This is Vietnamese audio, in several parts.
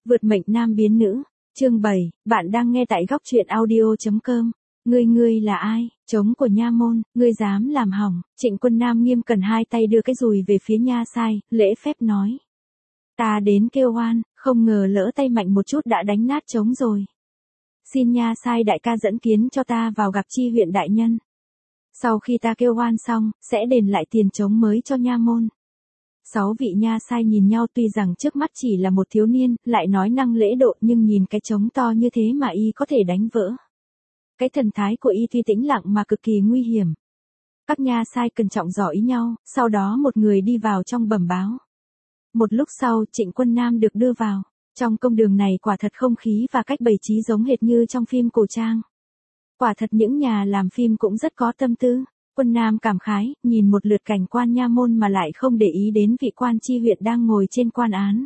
Vượt mệnh nam biến nữ. Chương 7, bạn đang nghe tại góc truyện audio.com. Ngươi là ai? Trống của nha môn, ngươi dám làm hỏng. Trịnh Quân Nam nghiêm cẩn hai tay đưa cái dùi về phía nha sai, lễ phép nói. Ta đến kêu oan, không ngờ lỡ tay mạnh một chút đã đánh nát trống rồi. Xin nha sai đại ca dẫn kiến cho ta vào gặp chi huyện đại nhân. Sau khi ta kêu oan xong, sẽ đền lại tiền trống mới cho nha môn. 6 vị nha sai nhìn nhau, tuy rằng trước mắt chỉ là một thiếu niên, lại nói năng lễ độ, nhưng nhìn cái trống to như thế mà y có thể đánh vỡ. Cái thần thái của y tuy tĩnh lặng mà cực kỳ nguy hiểm. Các nha sai cẩn trọng dò ý nhau, sau đó một người đi vào trong bẩm báo. Một lúc sau, Trịnh Quân Nam được đưa vào. Trong công đường này quả thật không khí và cách bày trí giống hệt như trong phim cổ trang. Quả thật những nhà làm phim cũng rất có tâm tư. Quân Nam cảm khái, nhìn một lượt cảnh quan nha môn mà lại không để ý đến vị quan chi huyện đang ngồi trên quan án.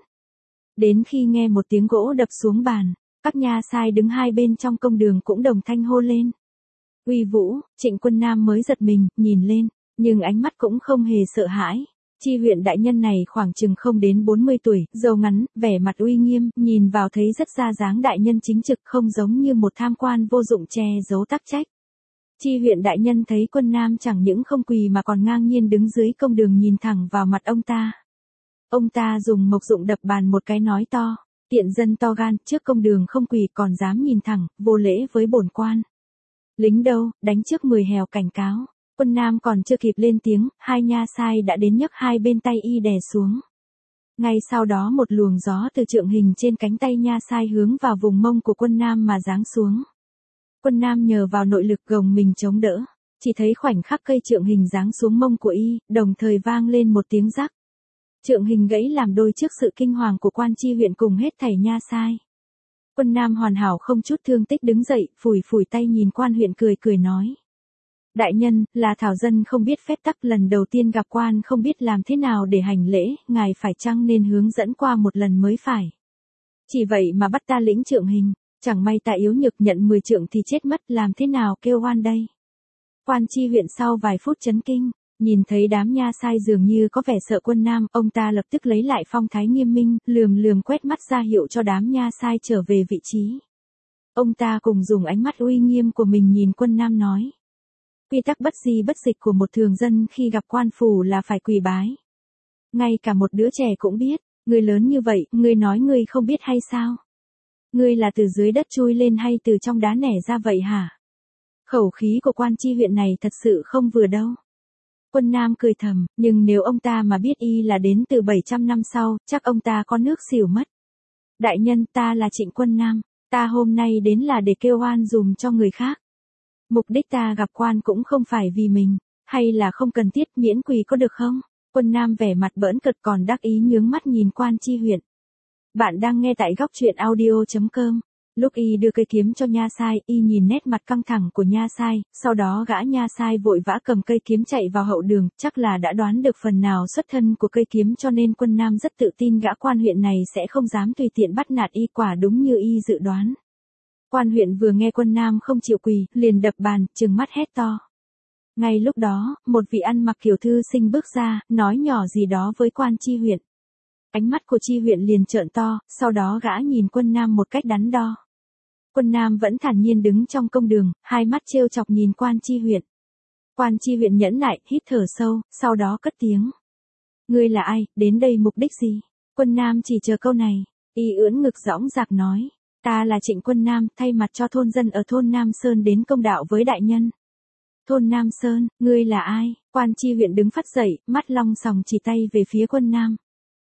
Đến khi nghe một tiếng gỗ đập xuống bàn, các nha sai đứng hai bên trong công đường cũng đồng thanh hô lên. Uy vũ, Trịnh Quân Nam mới giật mình, nhìn lên, nhưng ánh mắt cũng không hề sợ hãi. Chi huyện đại nhân này khoảng chừng không đến 40 tuổi, râu ngắn, vẻ mặt uy nghiêm, nhìn vào thấy rất ra dáng đại nhân chính trực, không giống như một tham quan vô dụng che giấu tắc trách. Chi huyện đại nhân thấy Quân Nam chẳng những không quỳ mà còn ngang nhiên đứng dưới công đường nhìn thẳng vào mặt ông ta. Ông ta dùng mộc dụng đập bàn một cái nói to, tiện dân to gan, trước công đường không quỳ còn dám nhìn thẳng, vô lễ với bổn quan. Lính đâu, đánh trước 10 hèo cảnh cáo. Quân Nam còn chưa kịp lên tiếng, hai nha sai đã đến nhấc hai bên tay y đè xuống. Ngay sau đó một luồng gió từ trượng hình trên cánh tay nha sai hướng vào vùng mông của Quân Nam mà giáng xuống. Quân Nam nhờ vào nội lực gồng mình chống đỡ, chỉ thấy khoảnh khắc cây trượng hình giáng xuống mông của y, đồng thời vang lên một tiếng rắc. Trượng hình gãy làm đôi trước sự kinh hoàng của quan chi huyện cùng hết thảy nha sai. Quân Nam hoàn hảo không chút thương tích đứng dậy, phủi phủi tay nhìn quan huyện cười nói. Đại nhân, là thảo dân không biết phép tắc, lần đầu tiên gặp quan không biết làm thế nào để hành lễ, ngài phải chăng nên hướng dẫn qua một lần mới phải. Chỉ vậy mà bắt ta lĩnh trượng hình, chẳng may ta yếu nhược nhận 10 trượng thì chết mất, làm thế nào kêu oan đây. Quan chi huyện sau vài phút chấn kinh, nhìn thấy đám nha sai dường như có vẻ sợ Quân Nam, ông ta lập tức lấy lại phong thái nghiêm minh, lườm quét mắt ra hiệu cho đám nha sai trở về vị trí. Ông ta cùng dùng ánh mắt uy nghiêm của mình nhìn Quân Nam nói. Quy tắc bất di bất dịch của một thường dân khi gặp quan phủ là phải quỳ bái. Ngay cả một đứa trẻ cũng biết, người lớn như vậy, ngươi nói ngươi không biết hay sao? Ngươi là từ dưới đất chui lên hay từ trong đá nẻ ra vậy hả? Khẩu khí của quan chi huyện này thật sự không vừa đâu. Quân Nam cười thầm, nhưng nếu ông ta mà biết y là đến từ 700 năm sau, chắc ông ta có nước xỉu mất. Đại nhân, ta là Trịnh Quân Nam, ta hôm nay đến là để kêu oan dùm cho người khác. Mục đích ta gặp quan cũng không phải vì mình, hay là không cần thiết, miễn quỳ có được không? Quân Nam vẻ mặt bỡn cợt còn đắc ý nhướng mắt nhìn quan chi huyện. Bạn đang nghe tại góc truyện audio.com. Lúc y đưa cây kiếm cho nha sai, y nhìn nét mặt căng thẳng của nha sai, sau đó gã nha sai vội vã cầm cây kiếm chạy vào hậu đường, chắc là đã đoán được phần nào xuất thân của cây kiếm cho nên Quân Nam rất tự tin gã quan huyện này sẽ không dám tùy tiện bắt nạt y, quả đúng như y dự đoán. Quan huyện vừa nghe Quân Nam không chịu quỳ, liền đập bàn, trừng mắt hét to. Ngay lúc đó, một vị ăn mặc kiểu thư sinh bước ra, nói nhỏ gì đó với quan chi huyện. Ánh mắt của chi huyện liền trợn to, sau đó gã nhìn Quân Nam một cách đắn đo. Quân Nam vẫn thản nhiên đứng trong công đường, hai mắt trêu chọc nhìn quan chi huyện. Quan chi huyện nhẫn nại, hít thở sâu, sau đó cất tiếng. Ngươi là ai, đến đây mục đích gì? Quân Nam chỉ chờ câu này, y ưỡn ngực dõng dạc nói. Ta là Trịnh Quân Nam, thay mặt cho thôn dân ở thôn Nam Sơn đến công đạo với đại nhân. Thôn Nam Sơn, ngươi là ai? Quan chi huyện đứng phắt dậy, mắt long sòng chỉ tay về phía Quân Nam.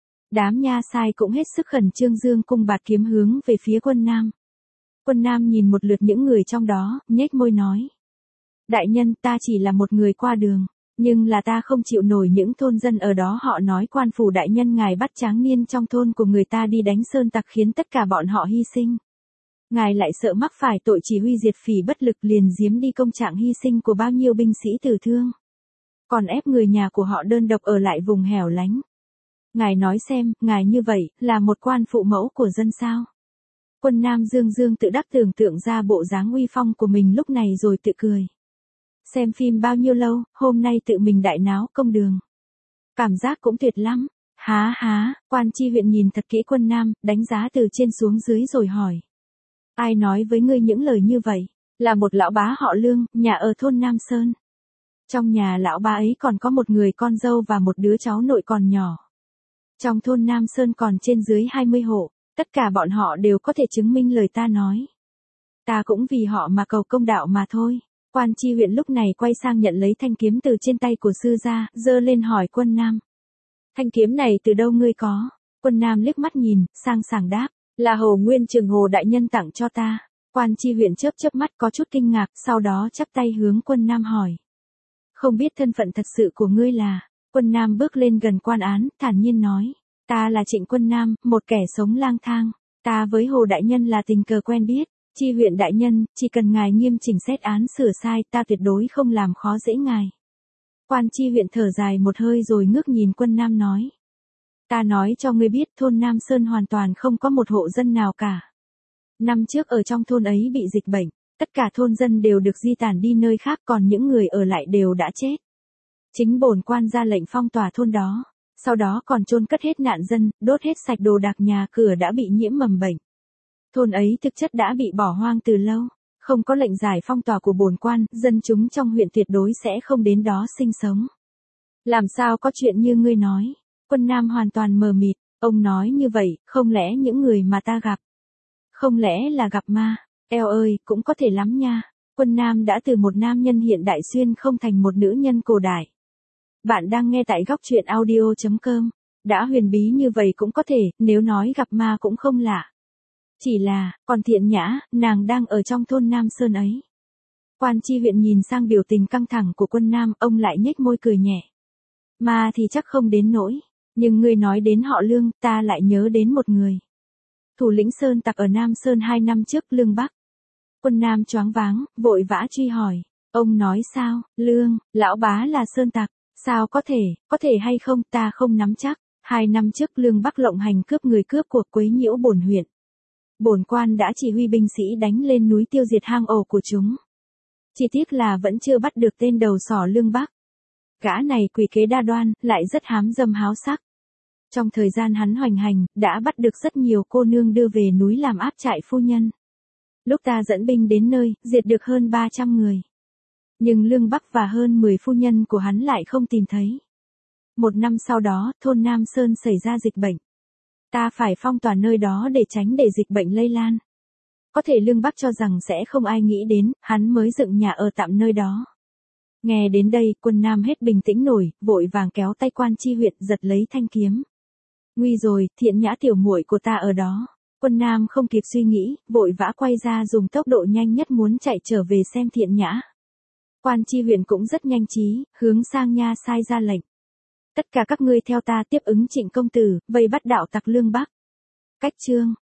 Đám nha sai cũng hết sức khẩn trương dương cung bạt kiếm hướng về phía Quân Nam. Quân Nam nhìn một lượt những người trong đó, nhếch môi nói. Đại nhân, ta chỉ là một người qua đường, nhưng là ta không chịu nổi những thôn dân ở đó họ nói quan phủ đại nhân ngài bắt tráng niên trong thôn của người ta đi đánh sơn tặc khiến tất cả bọn họ hy sinh. Ngài lại sợ mắc phải tội chỉ huy diệt phỉ bất lực liền giếm đi công trạng hy sinh của bao nhiêu binh sĩ tử thương. Còn ép người nhà của họ đơn độc ở lại vùng hẻo lánh. Ngài nói xem, ngài như vậy, là một quan phụ mẫu của dân sao? Quân Nam dương tự đắc tưởng tượng ra bộ dáng uy phong của mình lúc này rồi tự cười. Xem phim bao nhiêu lâu, hôm nay tự mình đại náo công đường. Cảm giác cũng tuyệt lắm. Há há, quan tri huyện nhìn thật kỹ Quân Nam, đánh giá từ trên xuống dưới rồi hỏi. Ai nói với ngươi những lời như vậy? Là một lão bá họ Lương, nhà ở thôn Nam Sơn. Trong nhà lão bá ấy còn có một người con dâu và một đứa cháu nội còn nhỏ. Trong thôn Nam Sơn còn trên dưới 20 hộ, tất cả bọn họ đều có thể chứng minh lời ta nói. Ta cũng vì họ mà cầu công đạo mà thôi. Quan tri huyện lúc này quay sang nhận lấy thanh kiếm từ trên tay của sư gia, giơ lên hỏi Quân Nam. Thanh kiếm này từ đâu ngươi có? Quân Nam liếc mắt nhìn, sang sảng đáp, là Hồ Nguyên Trường Hồ đại nhân tặng cho ta. Quan tri huyện chớp chớp mắt có chút kinh ngạc, sau đó chắp tay hướng Quân Nam hỏi. Không biết thân phận thật sự của ngươi là? Quân Nam bước lên gần quan án, thản nhiên nói. Ta là Trịnh Quân Nam, một kẻ sống lang thang. Ta với Hồ đại nhân là tình cờ quen biết. Tri huyện đại nhân, chỉ cần ngài nghiêm chỉnh xét án sửa sai, ta tuyệt đối không làm khó dễ ngài. Quan tri huyện thở dài một hơi rồi ngước nhìn Quân Nam nói. Ta nói cho ngươi biết thôn Nam Sơn hoàn toàn không có một hộ dân nào cả. Năm trước ở trong thôn ấy bị dịch bệnh, tất cả thôn dân đều được di tản đi nơi khác, còn những người ở lại đều đã chết. Chính bổn quan ra lệnh phong tỏa thôn đó, sau đó còn chôn cất hết nạn dân, đốt hết sạch đồ đạc, nhà cửa đã bị nhiễm mầm bệnh. Thôn ấy thực chất đã bị bỏ hoang từ lâu, không có lệnh giải phong tỏa của bổn quan, dân chúng trong huyện tuyệt đối sẽ không đến đó sinh sống. Làm sao có chuyện như ngươi nói? Quân Nam hoàn toàn mờ mịt, ông nói như vậy, không lẽ những người mà ta gặp? Không lẽ là gặp ma? Eo ơi, cũng có thể lắm nha. Quân Nam đã từ một nam nhân hiện đại xuyên không thành một nữ nhân cổ đại. Bạn đang nghe tại góc truyện audio.com. Đã huyền bí như vậy cũng có thể, nếu nói gặp ma cũng không lạ. Chỉ là, còn Thiện Nhã, nàng đang ở trong thôn Nam Sơn ấy. Quan tri huyện nhìn sang biểu tình căng thẳng của Quân Nam, ông lại nhếch môi cười nhẹ. Ma thì chắc không đến nỗi, nhưng ngươi nói đến họ Lương, ta lại nhớ đến một người. Thủ lĩnh Sơn tặc ở Nam Sơn 2 năm trước, Lương Bắc. Quân Nam choáng váng, vội vã truy hỏi. Ông nói sao? Lương, lão bá là Sơn tặc. Sao có thể hay không, ta không nắm chắc. 2 năm trước Lương Bắc lộng hành cướp người, cướp cuộc, quấy nhiễu bổn huyện. Bổn quan đã chỉ huy binh sĩ đánh lên núi tiêu diệt hang ổ của chúng. Chỉ tiếc là vẫn chưa bắt được tên đầu sỏ Lương Bắc. Gã này quỷ kế đa đoan, lại rất hám dâm háo sắc. Trong thời gian hắn hoành hành, đã bắt được rất nhiều cô nương đưa về núi làm áp trại phu nhân. Lúc ta dẫn binh đến nơi, diệt được hơn 300 người. Nhưng Lương Bắc và hơn 10 phu nhân của hắn lại không tìm thấy. 1 năm sau đó, thôn Nam Sơn xảy ra dịch bệnh. Ta phải phong tỏa nơi đó để tránh để dịch bệnh lây lan. Có thể Lương Bắc cho rằng sẽ không ai nghĩ đến, hắn mới dựng nhà ở tạm nơi đó. Nghe đến đây, Quân Nam hết bình tĩnh nổi, vội vàng kéo tay quan tri huyện giật lấy thanh kiếm. Nguy rồi, Thiện Nhã tiểu muội của ta ở đó. Quân Nam không kịp suy nghĩ, vội vã quay ra dùng tốc độ nhanh nhất muốn chạy trở về xem Thiện Nhã. Quan tri huyện cũng rất nhanh trí, hướng sang nha sai ra lệnh. Tất cả các ngươi theo ta tiếp ứng Trịnh công tử, vây bắt đạo tặc Lương Bắc. Cách chương